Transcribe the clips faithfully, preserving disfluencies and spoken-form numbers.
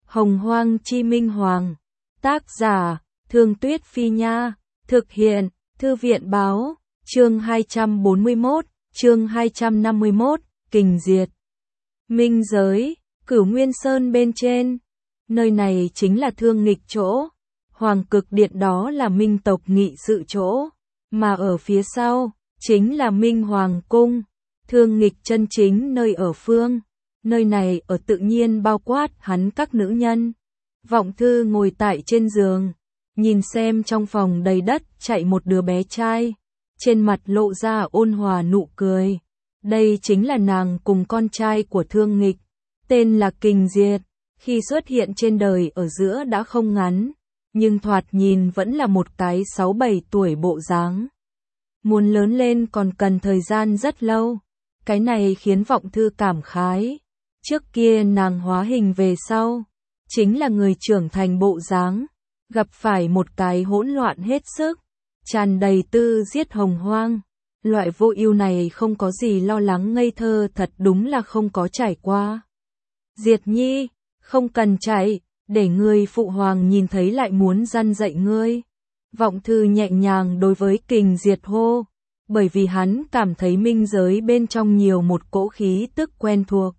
Hồng Hoang Chi Minh Hoàng. Tác giả, Thương Tuyết Phi Nha. Thực hiện, Thư viện Báo. Chương hai trăm bốn mươi mốt, chương hai trăm năm mươi mốt, Kình Diệt. Minh giới, Cửu Nguyên Sơn bên trên. Nơi này chính là Thương Nghịch chỗ. Hoàng Cực Điện đó là Minh tộc nghị sự chỗ. Mà ở phía sau, chính là Minh Hoàng Cung. Thương Nghịch chân chính nơi ở phương. Nơi này ở tự nhiên bao quát hắn các nữ nhân. Vọng Thư ngồi tại trên giường, nhìn xem trong phòng đầy đất chạy một đứa bé trai, trên mặt lộ ra ôn hòa nụ cười. Đây chính là nàng cùng con trai của Thương Nghịch, tên là Kình Diệt. Khi xuất hiện trên đời ở giữa đã không ngắn, nhưng thoạt nhìn vẫn là một cái sáu bảy tuổi bộ dáng. Muốn lớn lên còn cần thời gian rất lâu. Cái này khiến Vọng Thư cảm khái. Trước kia nàng hóa hình về sau, chính là người trưởng thành bộ dáng, gặp phải một cái hỗn loạn hết sức, tràn đầy tư giết hồng hoang. Loại vô ưu này không có gì lo lắng ngây thơ thật đúng là không có trải qua. Diệt Nhi, không cần chạy, để người phụ hoàng nhìn thấy lại muốn răn dạy ngươi. Vọng Thư nhẹ nhàng đối với Kình Diệt hô, bởi vì hắn cảm thấy minh giới bên trong nhiều một cỗ khí tức quen thuộc.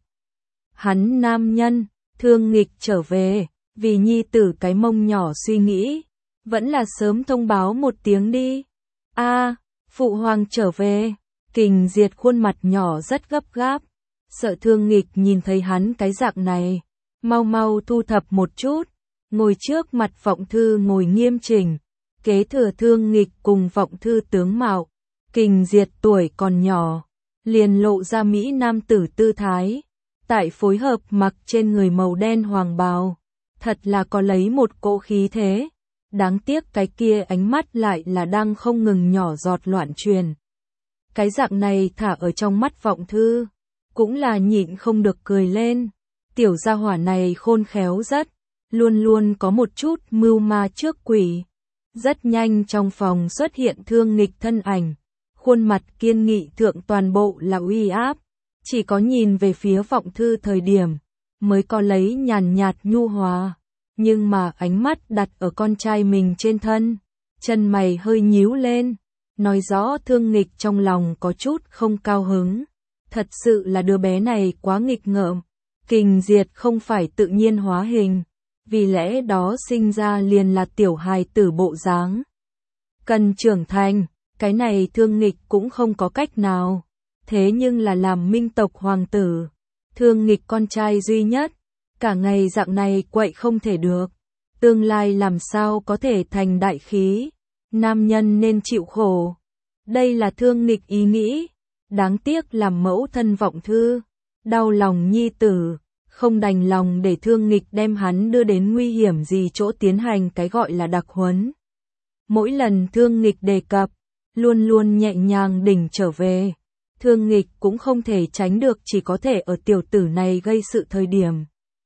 Hắn nam nhân, Thương Nghịch trở về, vì nhi tử cái mông nhỏ suy nghĩ, vẫn là sớm thông báo một tiếng đi. A, phụ hoàng trở về. Kình Diệt khuôn mặt nhỏ rất gấp gáp, sợ Thương Nghịch nhìn thấy hắn cái dạng này, mau mau thu thập một chút, ngồi trước mặt Vọng Thư ngồi nghiêm chỉnh, kế thừa Thương Nghịch cùng Vọng Thư tướng mạo. Kình Diệt tuổi còn nhỏ, liền lộ ra mỹ nam tử tư thái. Tại phối hợp mặc trên người màu đen hoàng bào, thật là có lấy một cỗ khí thế. Đáng tiếc cái kia ánh mắt lại là đang không ngừng nhỏ giọt loạn truyền. Cái dạng này thả ở trong mắt Vọng Thư, cũng là nhịn không được cười lên. Tiểu gia hỏa này khôn khéo rất, luôn luôn có một chút mưu ma trước quỷ. Rất nhanh trong phòng xuất hiện Thương Nghịch thân ảnh, khuôn mặt kiên nghị thượng toàn bộ là uy áp. Chỉ có nhìn về phía Vọng Thư thời điểm, mới có lấy nhàn nhạt nhu hòa, nhưng mà ánh mắt đặt ở con trai mình trên thân, chân mày hơi nhíu lên, nói rõ Thương Nghịch trong lòng có chút không cao hứng. Thật sự là đứa bé này quá nghịch ngợm. Kình Diệt không phải tự nhiên hóa hình, vì lẽ đó sinh ra liền là tiểu hài tử bộ dáng. Cần trưởng thành, cái này Thương Nghịch cũng không có cách nào. Thế nhưng là làm Minh tộc hoàng tử, Thương Nghịch con trai duy nhất, cả ngày dạng này quậy không thể được. Tương lai làm sao có thể thành đại khí, nam nhân nên chịu khổ. Đây là Thương Nghịch ý nghĩ. Đáng tiếc làm mẫu thân Vọng Thư, đau lòng nhi tử, không đành lòng để Thương Nghịch đem hắn đưa đến nguy hiểm gì chỗ tiến hành cái gọi là đặc huấn. Mỗi lần Thương Nghịch đề cập, luôn luôn nhẹ nhàng đỉnh trở về. Thương Nghịch cũng không thể tránh được, chỉ có thể ở tiểu tử này gây sự thời điểm,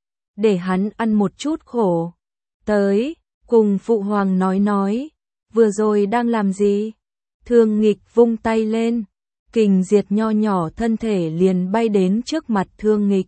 để hắn ăn một chút khổ. Tới, cùng phụ hoàng nói nói, vừa rồi đang làm gì? Thương Nghịch vung tay lên, Kình Diệt nho nhỏ thân thể liền bay đến trước mặt Thương Nghịch.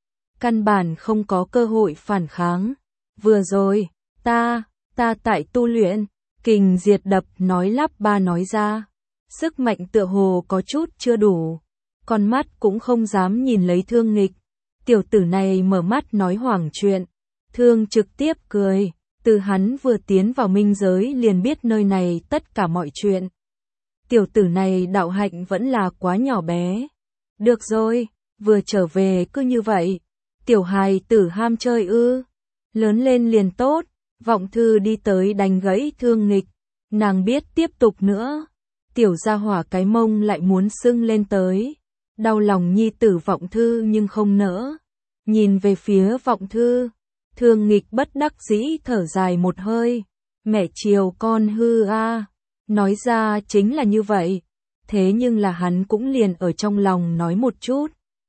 Căn bản không có cơ hội phản kháng. Vừa rồi, ta, ta tại tu luyện. Kình Diệt đập nói lắp ba nói ra. Sức mạnh tựa hồ có chút chưa đủ, con mắt cũng không dám nhìn lấy Thương Nghịch. Tiểu tử này mở mắt nói hoảng chuyện. Thương trực tiếp cười, từ hắn vừa tiến vào minh giới liền biết nơi này tất cả mọi chuyện. Tiểu tử này đạo hạnh vẫn là quá nhỏ bé. Được rồi, vừa trở về cứ như vậy. Tiểu hài tử ham chơi ư? Lớn lên liền tốt. Vọng Thư đi tới đánh gãy Thương Nghịch. Nàng biết tiếp tục nữa, tiểu gia hỏa cái mông lại muốn sưng lên tới. Đau lòng nhi tử Vọng Thư nhưng không nỡ. Nhìn về phía Vọng Thư, Thương Nghịch bất đắc dĩ thở dài một hơi. Mẹ chiều con hư a. Nói ra chính là như vậy. Thế nhưng là hắn cũng liền ở trong lòng nói một chút.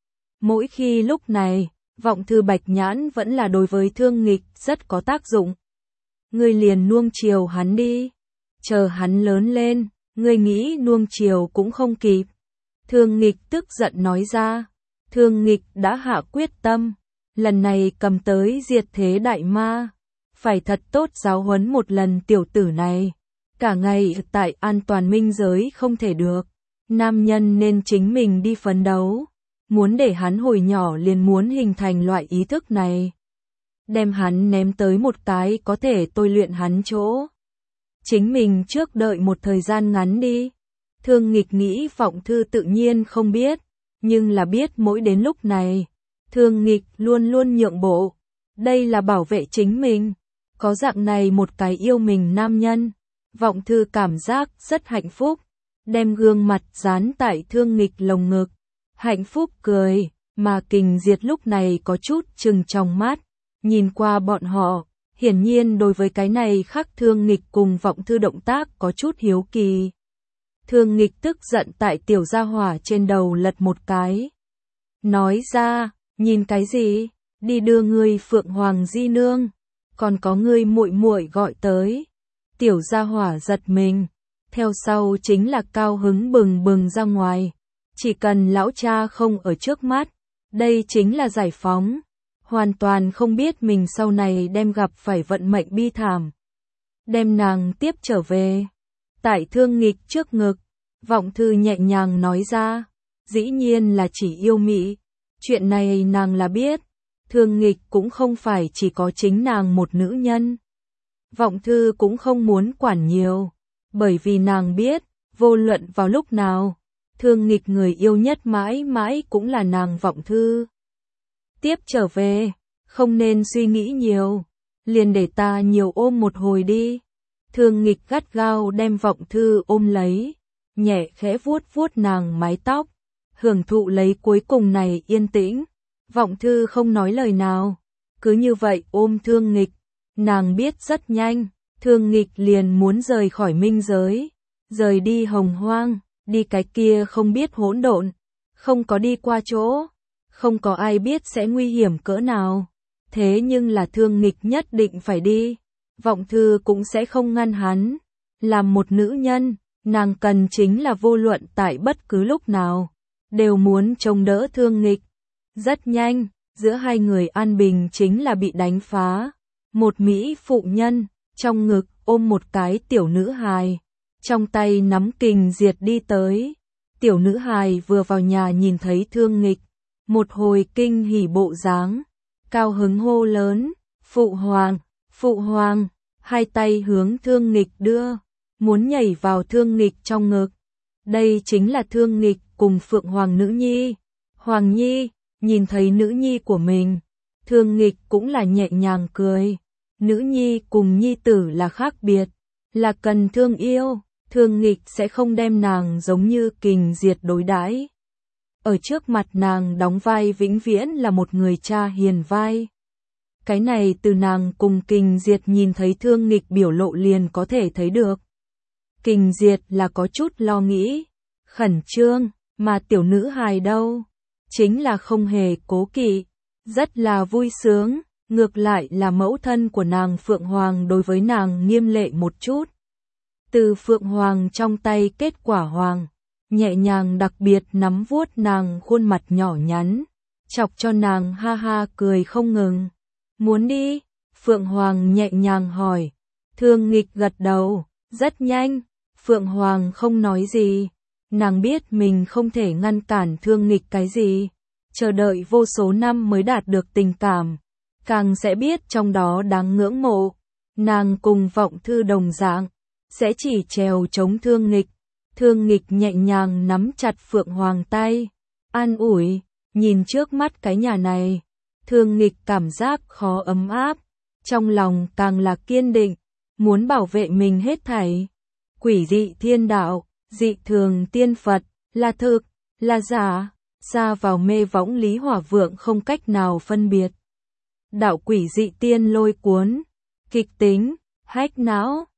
Mỗi khi lúc này, Vọng Thư bạch nhãn vẫn là đối với Thương Nghịch rất có tác dụng. Ngươi liền nuông chiều hắn đi. Chờ hắn lớn lên, ngươi nghĩ nuông chiều cũng không kịp. Thương Nghịch tức giận nói ra. Thương Nghịch đã hạ quyết tâm, lần này cầm tới diệt thế đại ma, phải thật tốt giáo huấn một lần tiểu tử này, cả ngày tại an toàn minh giới không thể được, nam nhân nên chính mình đi phấn đấu, muốn để hắn hồi nhỏ liền muốn hình thành loại ý thức này. Đem hắn ném tới một cái có thể tôi luyện hắn chỗ. Chính mình trước đợi một thời gian ngắn đi. Thương Nghịch nghĩ Vọng Thư tự nhiên không biết, nhưng là biết mỗi đến lúc này, Thương Nghịch luôn luôn nhượng bộ. Đây là bảo vệ chính mình. Có dạng này một cái yêu mình nam nhân, Vọng Thư cảm giác rất hạnh phúc, đem gương mặt dán tại Thương Nghịch lồng ngực. Hạnh phúc cười, mà Kình Diệt lúc này có chút trừng trong mắt, nhìn qua bọn họ, hiển nhiên đối với cái này khác Thương Nghịch cùng Vọng Thư động tác có chút hiếu kỳ. Thương Nghịch tức giận tại tiểu gia hỏa trên đầu lật một cái. Nói ra, nhìn cái gì, đi đưa ngươi Phượng Hoàng Di Nương, còn có ngươi muội muội gọi tới. Tiểu gia hỏa giật mình, theo sau chính là cao hứng bừng bừng ra ngoài. Chỉ cần lão cha không ở trước mắt, đây chính là giải phóng. Hoàn toàn không biết mình sau này đem gặp phải vận mệnh bi thảm. Đem nàng tiếp trở về. Tại Thương Nghịch trước ngực, Vọng Thư nhẹ nhàng nói ra, dĩ nhiên là chỉ yêu Mỹ. Chuyện này nàng là biết, Thương Nghịch cũng không phải chỉ có chính nàng một nữ nhân. Vọng Thư cũng không muốn quản nhiều, bởi vì nàng biết, vô luận vào lúc nào, Thương Nghịch người yêu nhất mãi mãi cũng là nàng Vọng Thư. Tiếp trở về, không nên suy nghĩ nhiều, liền để ta nhiều ôm một hồi đi. Thương Nghịch gắt gao đem Vọng Thư ôm lấy, nhẹ khẽ vuốt vuốt nàng mái tóc, hưởng thụ lấy cuối cùng này yên tĩnh. Vọng Thư không nói lời nào, cứ như vậy ôm Thương Nghịch. Nàng biết rất nhanh, Thương Nghịch liền muốn rời khỏi minh giới, rời đi hồng hoang, đi cái kia không biết hỗn độn, không có đi qua chỗ, không có ai biết sẽ nguy hiểm cỡ nào. Thế nhưng là Thương Nghịch nhất định phải đi, Vọng Thư cũng sẽ không ngăn hắn. Làm một nữ nhân, nàng cần chính là vô luận tại bất cứ lúc nào, đều muốn chống đỡ Thương Nghịch. Rất nhanh, giữa hai người an bình chính là bị đánh phá. Một mỹ phụ nhân, trong ngực ôm một cái tiểu nữ hài, trong tay nắm Kình Diệt đi tới. Tiểu nữ hài vừa vào nhà nhìn thấy Thương Nghịch, một hồi kinh hỉ bộ dáng, cao hứng hô lớn, Phụ Hoàng, Phụ Hoàng, hai tay hướng Thương Nghịch đưa, muốn nhảy vào Thương Nghịch trong ngực. Đây chính là Thương Nghịch cùng Phượng Hoàng nữ nhi. Hoàng Nhi, nhìn thấy nữ nhi của mình, Thương Nghịch cũng là nhẹ nhàng cười. Nữ nhi cùng nhi tử là khác biệt, là cần thương yêu, Thương Nghịch sẽ không đem nàng giống như Kình Diệt đối đãi. Ở trước mặt nàng đóng vai vĩnh viễn là một người cha hiền vai. Cái này từ nàng cùng Kình Diệt nhìn thấy Thương Nghịch biểu lộ liền có thể thấy được. Kình Diệt là có chút lo nghĩ, khẩn trương, mà tiểu nữ hài đâu, chính là không hề cố kỵ, rất là vui sướng. Ngược lại là mẫu thân của nàng Phượng Hoàng đối với nàng nghiêm lệ một chút. Từ Phượng Hoàng trong tay kết quả hoàng, nhẹ nhàng đặc biệt nắm vuốt nàng khuôn mặt nhỏ nhắn, chọc cho nàng ha ha cười không ngừng. Muốn đi? Phượng Hoàng nhẹ nhàng hỏi. Thương Nghịch gật đầu, rất nhanh. Phượng Hoàng không nói gì, nàng biết mình không thể ngăn cản Thương Nghịch cái gì, chờ đợi vô số năm mới đạt được tình cảm. Càng sẽ biết trong đó đáng ngưỡng mộ. Nàng cùng Vọng Thư đồng dạng, sẽ chỉ trèo chống Thương Nghịch. Thương Nghịch nhẹ nhàng nắm chặt Phượng Hoàng tay, an ủi, nhìn trước mắt cái nhà này. Thương Nghịch cảm giác khó ấm áp, trong lòng càng là kiên định, muốn bảo vệ mình hết thảy. Quỷ dị thiên đạo, dị thường tiên Phật, là thực, là giả, xa vào mê võng Lý Hỏa Vượng không cách nào phân biệt. Đạo quỷ dị tiên lôi cuốn, kịch tính, hách não,